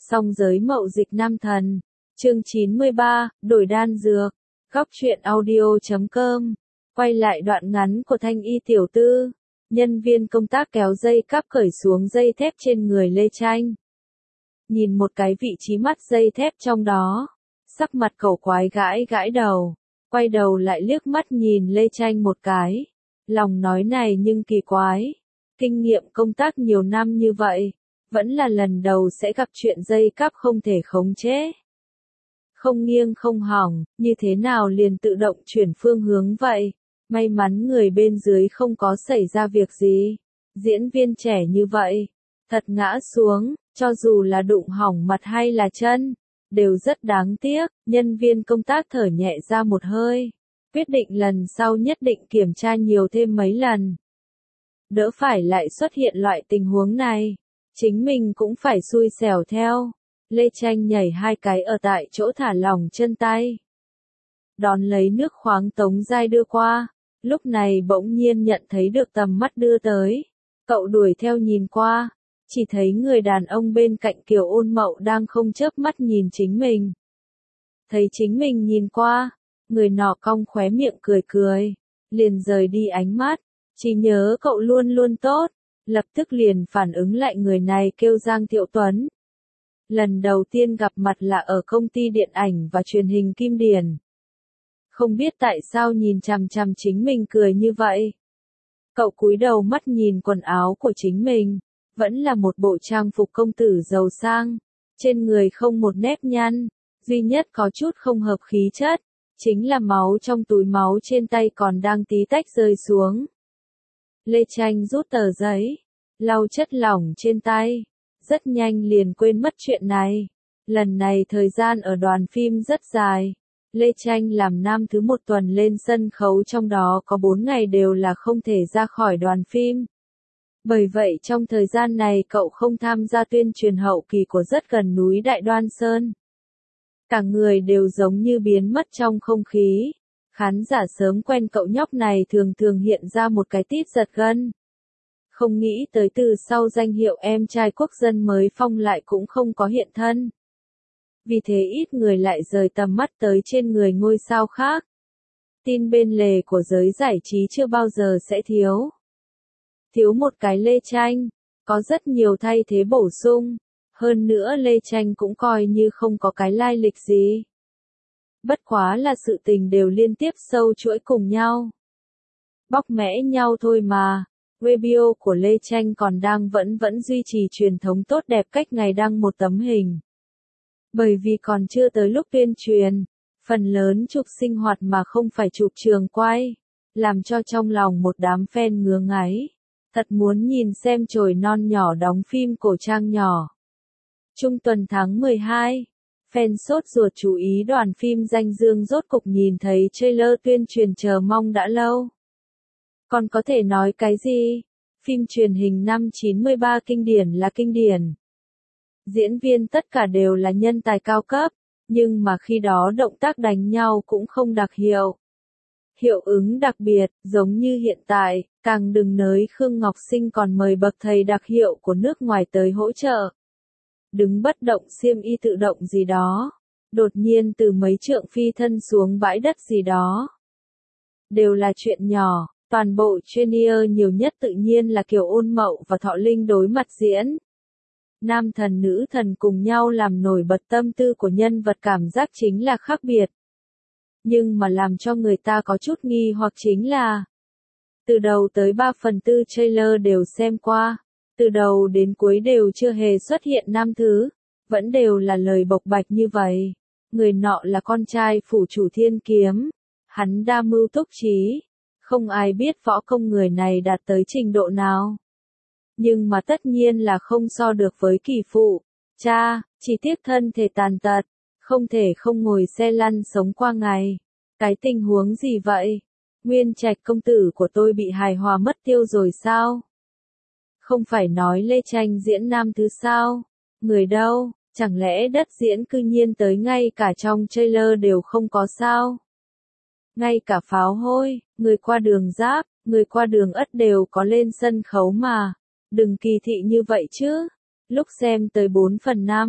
Song giới mậu dịch nam thần. Chương 93, đổi đan dược. Góc truyện audio.com. Quay lại đoạn ngắn của Thanh Y tiểu tư. Nhân viên công tác kéo dây cáp cởi xuống dây thép trên người Lê Tranh. Nhìn một cái vị trí mắt dây thép trong đó. Sắc mặt cẩu quái gãi gãi đầu. Quay đầu lại liếc mắt nhìn Lê Tranh một cái. Lòng nói này nhưng kỳ quái. Kinh nghiệm công tác nhiều năm như vậy. Vẫn là lần đầu sẽ gặp chuyện dây cáp không thể khống chế. Không nghiêng không hỏng, như thế nào liền tự động chuyển phương hướng vậy? May mắn người bên dưới không có xảy ra việc gì. Diễn viên trẻ như vậy, thật ngã xuống, cho dù là đụng hỏng mặt hay là chân, đều rất đáng tiếc. Nhân viên công tác thở nhẹ ra một hơi, quyết định lần sau nhất định kiểm tra nhiều thêm mấy lần. Đỡ phải lại xuất hiện loại tình huống này, chính mình cũng phải xui xẻo theo. Lê Tranh nhảy hai cái ở tại chỗ thả lỏng chân tay. Đón lấy nước khoáng Tống Giai đưa qua, lúc này bỗng nhiên nhận thấy được tầm mắt đưa tới. Cậu đuổi theo nhìn qua, chỉ thấy người đàn ông bên cạnh Kiều Ôn Mậu đang không chớp mắt nhìn chính mình. Thấy chính mình nhìn qua, người nọ cong khóe miệng cười cười, liền rời đi ánh mắt. Chỉ nhớ cậu luôn luôn tốt, lập tức liền phản ứng lại người này kêu Giang Thiệu Tuấn. Lần đầu tiên gặp mặt là ở công ty điện ảnh và truyền hình Kim Điển. Không biết tại sao nhìn chằm chằm chính mình cười như vậy. Cậu cúi đầu mắt nhìn quần áo của chính mình, vẫn là một bộ trang phục công tử giàu sang, trên người không một nếp nhăn, duy nhất có chút không hợp khí chất, chính là máu trong túi máu trên tay còn đang tí tách rơi xuống. Lê Tranh rút tờ giấy, lau chất lỏng trên tay, rất nhanh liền quên mất chuyện này. Lần này thời gian ở đoàn phim rất dài. Lê Tranh làm nam thứ một tuần lên sân khấu, trong đó có 4 ngày đều là không thể ra khỏi đoàn phim. Bởi vậy trong thời gian này cậu không tham gia tuyên truyền hậu kỳ của rất gần núi Đại Đoan Sơn. Cả người đều giống như biến mất trong không khí. Khán giả sớm quen cậu nhóc này thường thường hiện ra một cái tít giật gân. Không nghĩ tới từ sau danh hiệu em trai quốc dân mới phong lại cũng không có hiện thân. Vì thế ít người lại rời tầm mắt tới trên người ngôi sao khác. Tin bên lề của giới giải trí chưa bao giờ sẽ thiếu. Thiếu một cái Lê Tranh, có rất nhiều thay thế bổ sung. Hơn nữa Lê Tranh cũng coi như không có cái lai lịch gì. Bất quá là sự tình đều liên tiếp sâu chuỗi cùng nhau. Bóc mẽ nhau thôi mà. Weibo của Lê Tranh còn đang vẫn duy trì truyền thống tốt đẹp cách ngày đăng một tấm hình. Bởi vì còn chưa tới lúc tuyên truyền, phần lớn chụp sinh hoạt mà không phải chụp trường quay, làm cho trong lòng một đám fan ngứa ngáy. Thật muốn nhìn xem chồi non nhỏ đóng phim cổ trang nhỏ. Trung tuần tháng 12, fan sốt ruột chú ý đoàn phim Danh Dương rốt cục nhìn thấy trailer tuyên truyền chờ mong đã lâu. Còn có thể nói cái gì? Phim truyền hình năm 93 kinh điển là kinh điển. Diễn viên tất cả đều là nhân tài cao cấp, nhưng mà khi đó động tác đánh nhau cũng không đặc hiệu. Hiệu ứng đặc biệt, giống như hiện tại, càng đừng nói Khương Ngọc Sinh còn mời bậc thầy đặc hiệu của nước ngoài tới hỗ trợ. Đứng bất động xiêm y tự động gì đó, đột nhiên từ mấy trượng phi thân xuống bãi đất gì đó. Đều là chuyện nhỏ. Toàn bộ trainer nhiều nhất tự nhiên là Kiều Ôn Mậu và Thọ Linh đối mặt diễn. Nam thần nữ thần cùng nhau làm nổi bật tâm tư của nhân vật, cảm giác chính là khác biệt. Nhưng mà làm cho người ta có chút nghi hoặc chính là từ đầu tới 3/4 trailer đều xem qua, từ đầu đến cuối đều chưa hề xuất hiện nam thứ, vẫn đều là lời bộc bạch như vậy. Người nọ là con trai phủ chủ Thiên Kiếm, hắn đa mưu túc trí. Không ai biết võ công người này đạt tới trình độ nào. Nhưng mà tất nhiên là không so được với Kỳ Phụ. Cha, chỉ tiếc thân thể tàn tật, không thể không ngồi xe lăn sống qua ngày. Cái tình huống gì vậy? Nguyên Trạch công tử của tôi bị hài hòa mất tiêu rồi sao? Không phải nói Lê Tranh diễn nam thứ sao? Người đâu? Chẳng lẽ đất diễn cư nhiên tới ngay cả trong trailer đều không có sao? Ngay cả pháo hôi, người qua đường Giáp, người qua đường Ất đều có lên sân khấu mà. Đừng kỳ thị như vậy chứ. Lúc xem tới 4/5,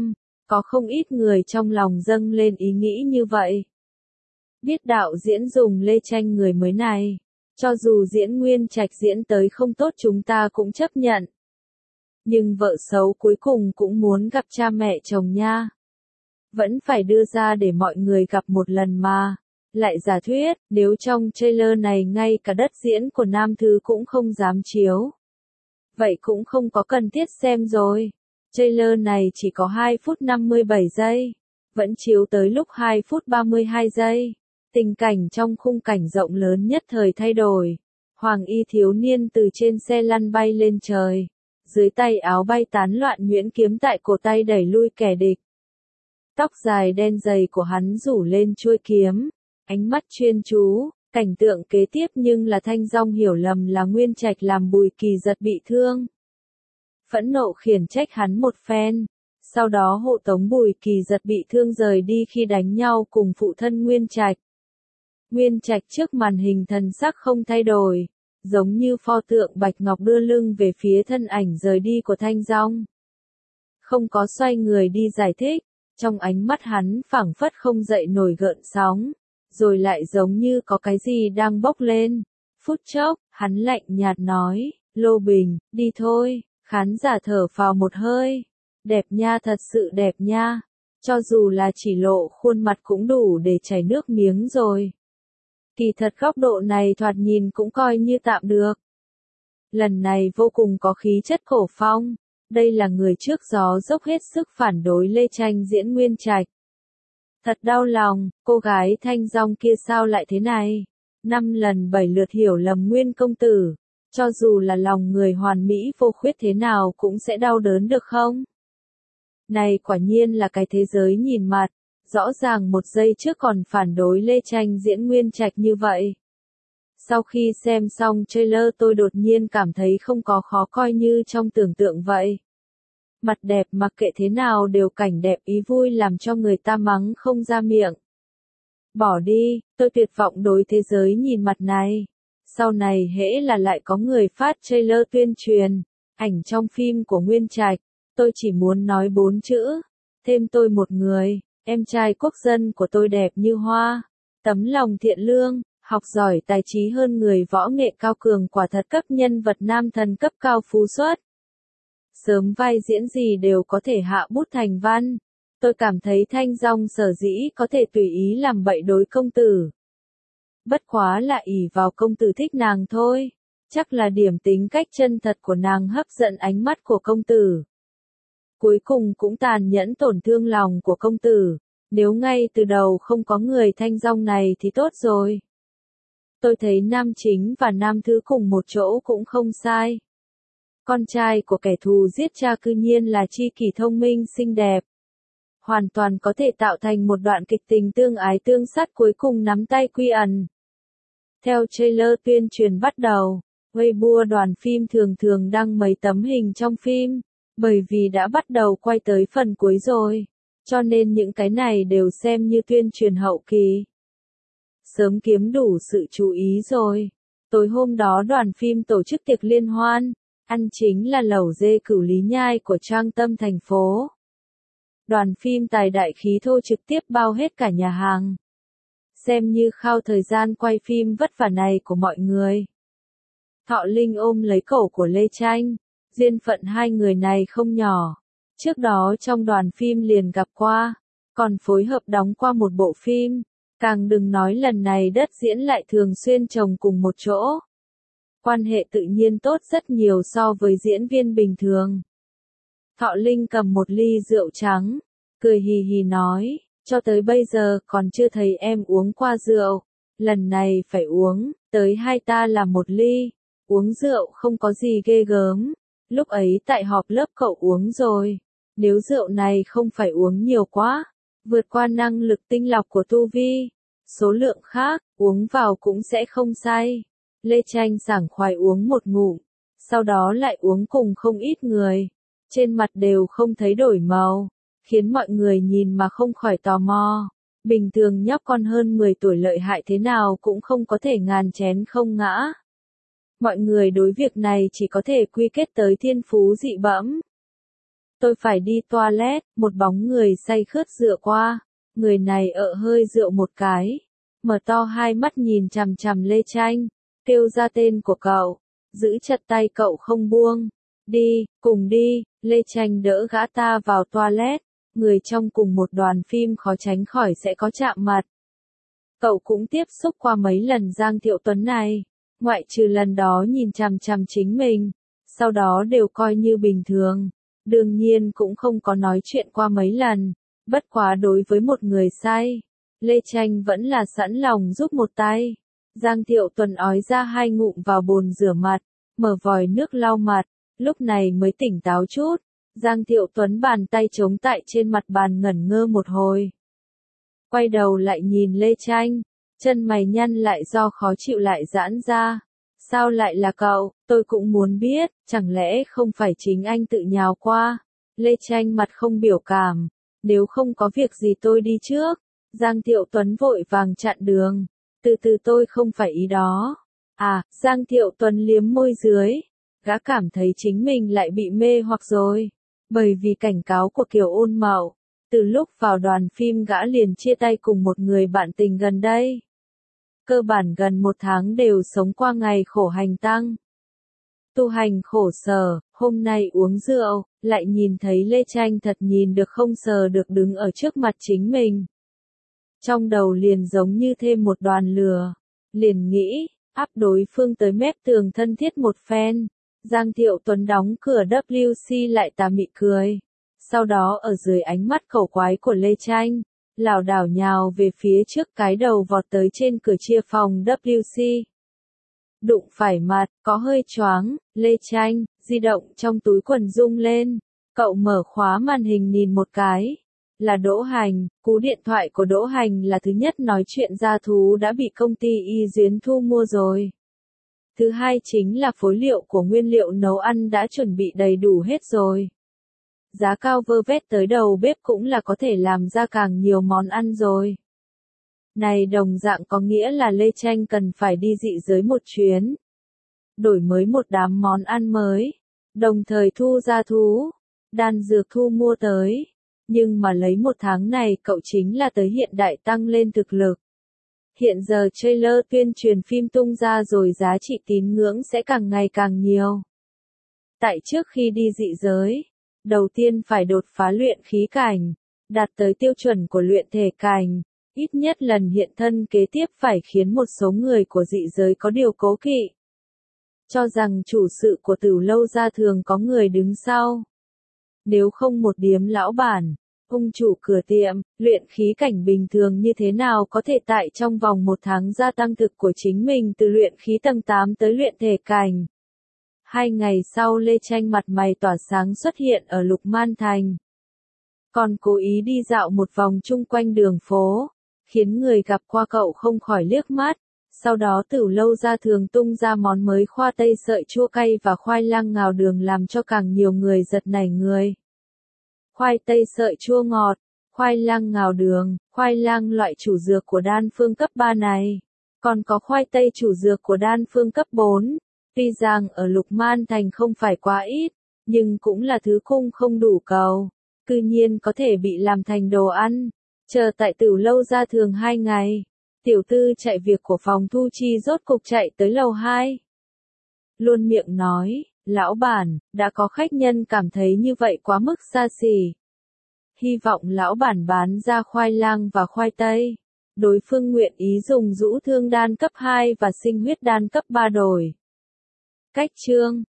Có không ít người trong lòng dâng lên ý nghĩ như vậy. Biết đạo diễn dùng Lê Tranh người mới này, cho dù diễn Nguyên Trạch diễn tới không tốt chúng ta cũng chấp nhận. Nhưng vợ xấu cuối cùng cũng muốn gặp cha mẹ chồng nha. Vẫn phải đưa ra để mọi người gặp một lần mà. Lại giả thuyết, nếu trong trailer này ngay cả đất diễn của nam thứ cũng không dám chiếu. Vậy cũng không có cần thiết xem rồi. Trailer này chỉ có 2 phút 57 giây. Vẫn chiếu tới lúc 2 phút 32 giây. Tình cảnh trong khung cảnh rộng lớn nhất thời thay đổi. Hoàng y thiếu niên từ trên xe lăn bay lên trời. Dưới tay áo bay tán loạn nhuyễn kiếm tại cổ tay đẩy lui kẻ địch. Tóc dài đen dày của hắn rủ lên chuôi kiếm. Ánh mắt chuyên chú, cảnh tượng kế tiếp nhưng là Thanh Dong hiểu lầm là Nguyên Trạch làm Bùi Kỳ Giật bị thương. Phẫn nộ khiển trách hắn một phen, sau đó hộ tống Bùi Kỳ Giật bị thương rời đi khi đánh nhau cùng phụ thân Nguyên Trạch. Nguyên Trạch trước màn hình thần sắc không thay đổi, giống như pho tượng bạch ngọc đưa lưng về phía thân ảnh rời đi của Thanh Dong. Không có xoay người đi giải thích, trong ánh mắt hắn phảng phất không dậy nổi gợn sóng. Rồi lại giống như có cái gì đang bốc lên. Phút chốc, hắn lạnh nhạt nói, Lô Bình, đi thôi. Khán giả thở phào một hơi. Đẹp nha, thật sự đẹp nha. Cho dù là chỉ lộ khuôn mặt cũng đủ để chảy nước miếng rồi. Kỳ thật góc độ này thoạt nhìn cũng coi như tạm được. Lần này vô cùng có khí chất cổ phong. Đây là người trước gió dốc hết sức phản đối Lê Tranh diễn Nguyên Trạch. Thật đau lòng, cô gái Thanh Dong kia sao lại thế này? 5 lần 7 lượt hiểu lầm Nguyên công tử. Cho dù là lòng người hoàn mỹ vô khuyết thế nào cũng sẽ đau đớn được không? Này quả nhiên là cái thế giới nhìn mặt. Rõ ràng một giây trước còn phản đối Lê Tranh diễn Nguyên Trạch như vậy. Sau khi xem xong trailer tôi đột nhiên cảm thấy không có khó coi như trong tưởng tượng vậy. Mặt đẹp mặc kệ thế nào đều cảnh đẹp ý vui làm cho người ta mắng không ra miệng. Bỏ đi, tôi tuyệt vọng đối thế giới nhìn mặt này. Sau này hễ là lại có người phát trailer tuyên truyền, ảnh trong phim của Nguyên Trạch, tôi chỉ muốn nói 4 chữ. Thêm tôi một người, em trai quốc dân của tôi đẹp như hoa. Tấm lòng thiện lương, học giỏi tài trí hơn người võ nghệ cao cường quả thật cấp nhân vật nam thần cấp cao phú xuất. Sớm vai diễn gì đều có thể hạ bút thành văn. Tôi cảm thấy Thanh Dong sở dĩ có thể tùy ý làm bậy đối công tử. Bất quá là ỷ vào công tử thích nàng thôi. Chắc là điểm tính cách chân thật của nàng hấp dẫn ánh mắt của công tử. Cuối cùng cũng tàn nhẫn tổn thương lòng của công tử. Nếu ngay từ đầu không có người Thanh Dong này thì tốt rồi. Tôi thấy nam chính và nam thứ cùng một chỗ cũng không sai. Con trai của kẻ thù giết cha cư nhiên là tri kỷ thông minh xinh đẹp. Hoàn toàn có thể tạo thành một đoạn kịch tình tương ái tương sát cuối cùng nắm tay quy ẩn. Theo trailer tuyên truyền bắt đầu, Weibo đoàn phim thường thường đăng mấy tấm hình trong phim, bởi vì đã bắt đầu quay tới phần cuối rồi, cho nên những cái này đều xem như tuyên truyền hậu kỳ. Sớm kiếm đủ sự chú ý rồi. Tối hôm đó đoàn phim tổ chức tiệc liên hoan, ăn chính là lẩu dê Cửu Lý Nhai của Trang Tâm thành phố. Đoàn phim tài đại khí thô trực tiếp bao hết cả nhà hàng. Xem như khao thời gian quay phim vất vả này của mọi người. Thọ Linh ôm lấy cổ của Lê Tranh, duyên phận hai người này không nhỏ. Trước đó trong đoàn phim liền gặp qua, còn phối hợp đóng qua một bộ phim. Càng đừng nói lần này đất diễn lại thường xuyên chồng cùng một chỗ. Quan hệ tự nhiên tốt rất nhiều so với diễn viên bình thường. Thọ Linh cầm một ly rượu trắng, cười hì hì nói, cho tới bây giờ còn chưa thấy em uống qua rượu. Lần này phải uống, tới hai ta làm một ly. Uống rượu không có gì ghê gớm. Lúc ấy tại họp lớp cậu uống rồi. Nếu rượu này không phải uống nhiều quá, vượt qua năng lực tinh lọc của tu vi. Số lượng khác, uống vào cũng sẽ không say. Lê Tranh sảng khoái uống một ngụm, sau đó lại uống cùng không ít người. Trên mặt đều không thấy đổi màu, khiến mọi người nhìn mà không khỏi tò mò. Bình thường nhóc con hơn 10 tuổi lợi hại thế nào cũng không có thể ngàn chén không ngã. Mọi người đối việc này chỉ có thể quy kết tới thiên phú dị bẩm. tôi phải đi toilet, một bóng người say khướt dựa qua, người này hơi rượu một cái, mở to hai mắt nhìn chằm chằm Lê Tranh, kêu ra tên của cậu, giữ chặt tay cậu không buông, đi, cùng đi, Lê Tranh đỡ gã ta vào toilet, người trong cùng một đoàn phim khó tránh khỏi sẽ có chạm mặt. Cậu cũng tiếp xúc qua mấy lần Giang Thiệu Tuấn này, ngoại trừ lần đó nhìn chằm chằm chính mình, sau đó đều coi như bình thường, đương nhiên cũng không có nói chuyện qua mấy lần, bất quá đối với một người say, Lê Tranh vẫn là sẵn lòng giúp một tay. Giang Thiệu Tuấn ói ra 2 ngụm vào bồn rửa mặt, mở vòi nước lau mặt, lúc này mới tỉnh táo chút. Giang Thiệu Tuấn bàn tay chống tại trên mặt bàn ngẩn ngơ một hồi. Quay đầu lại nhìn Lê Tranh, chân mày nhăn lại do khó chịu lại giãn ra. Sao lại là cậu, tôi cũng muốn biết, chẳng lẽ không phải chính anh tự nhào qua? Lê Tranh mặt không biểu cảm, nếu không có việc gì tôi đi trước. Giang Thiệu Tuấn vội vàng chặn đường, từ từ tôi không phải ý đó. À, Giang Thiệu Tuấn liếm môi dưới, gã cảm thấy chính mình lại bị mê hoặc rồi, bởi vì cảnh cáo của Kiều Ôn Mậu, từ lúc vào đoàn phim gã liền chia tay cùng một người bạn tình gần đây. Cơ bản gần 1 tháng đều sống qua ngày khổ hành tăng. Tu hành khổ sở, hôm nay uống rượu, lại nhìn thấy Lê Tranh thật nhìn được không sờ được đứng ở trước mặt chính mình. Trong đầu liền giống như thêm một đoàn lửa, liền nghĩ, áp đối phương tới mép tường thân thiết một phen. Giang Thiệu Tuấn đóng cửa WC lại tà mị cười. Sau đó ở dưới ánh mắt khẩu quái của Lê Tranh, lảo đảo nhào về phía trước cái đầu vọt tới trên cửa chia phòng WC. Đụng phải mặt, có hơi choáng, Lê Tranh, di động trong túi quần rung lên. Cậu mở khóa màn hình nhìn một cái. Là Đỗ Hành, cú điện thoại của Đỗ Hành là thứ nhất nói chuyện gia thú đã bị công ty Y Duyến thu mua rồi. Thứ hai chính là phối liệu của nguyên liệu nấu ăn đã chuẩn bị đầy đủ hết rồi. Giá cao vơ vét tới đầu bếp cũng là có thể làm ra càng nhiều món ăn rồi. Này đồng dạng có nghĩa là Lê Tranh cần phải đi dị giới một chuyến. Đổi mới một đám món ăn mới. Đồng thời thu gia thú. Đan dược thu mua tới. Nhưng mà lấy 1 tháng này cậu chính là tới hiện đại tăng lên thực lực. Hiện giờ trailer tuyên truyền phim tung ra rồi giá trị tín ngưỡng sẽ càng ngày càng nhiều. Tại trước khi đi dị giới, đầu tiên phải đột phá luyện khí cảnh, đạt tới tiêu chuẩn của luyện thể cảnh, ít nhất lần hiện thân kế tiếp phải khiến một số người của dị giới có điều cố kỵ. Cho rằng chủ sự của Tửu Lâu gia thường có người đứng sau. Nếu không một điếm lão bản, ông chủ cửa tiệm, luyện khí cảnh bình thường như thế nào có thể tại trong vòng 1 tháng gia tăng thực của chính mình từ luyện khí tầng 8 tới luyện thể cảnh. 2 ngày sau Lê Tranh mặt mày tỏa sáng xuất hiện ở Lục Man Thành. Còn cố ý đi dạo một vòng chung quanh đường phố, khiến người gặp qua cậu không khỏi liếc mắt. Sau đó Tửu Lâu gia thường tung ra món mới khoai tây sợi chua cay và khoai lang ngào đường làm cho càng nhiều người giật nảy người. Khoai tây sợi chua ngọt, khoai lang ngào đường, khoai lang loại chủ dược của đan phương cấp 3 này. Còn có khoai tây chủ dược của đan phương cấp 4. Tuy rằng ở Lục Man Thành không phải quá ít, nhưng cũng là thứ cung không đủ cầu. Cư nhiên có thể bị làm thành đồ ăn. Chờ tại Tửu Lâu gia thường 2 ngày. Tiểu tư chạy việc của phòng thu chi rốt cục chạy tới lầu 2. Luôn miệng nói, lão bản, đã có khách nhân cảm thấy như vậy quá mức xa xỉ. Hy vọng lão bản bán ra khoai lang và khoai tây. Đối phương nguyện ý dùng Dũ Thương đan cấp 2 và Sinh huyết đan cấp 3 đổi. Cách chương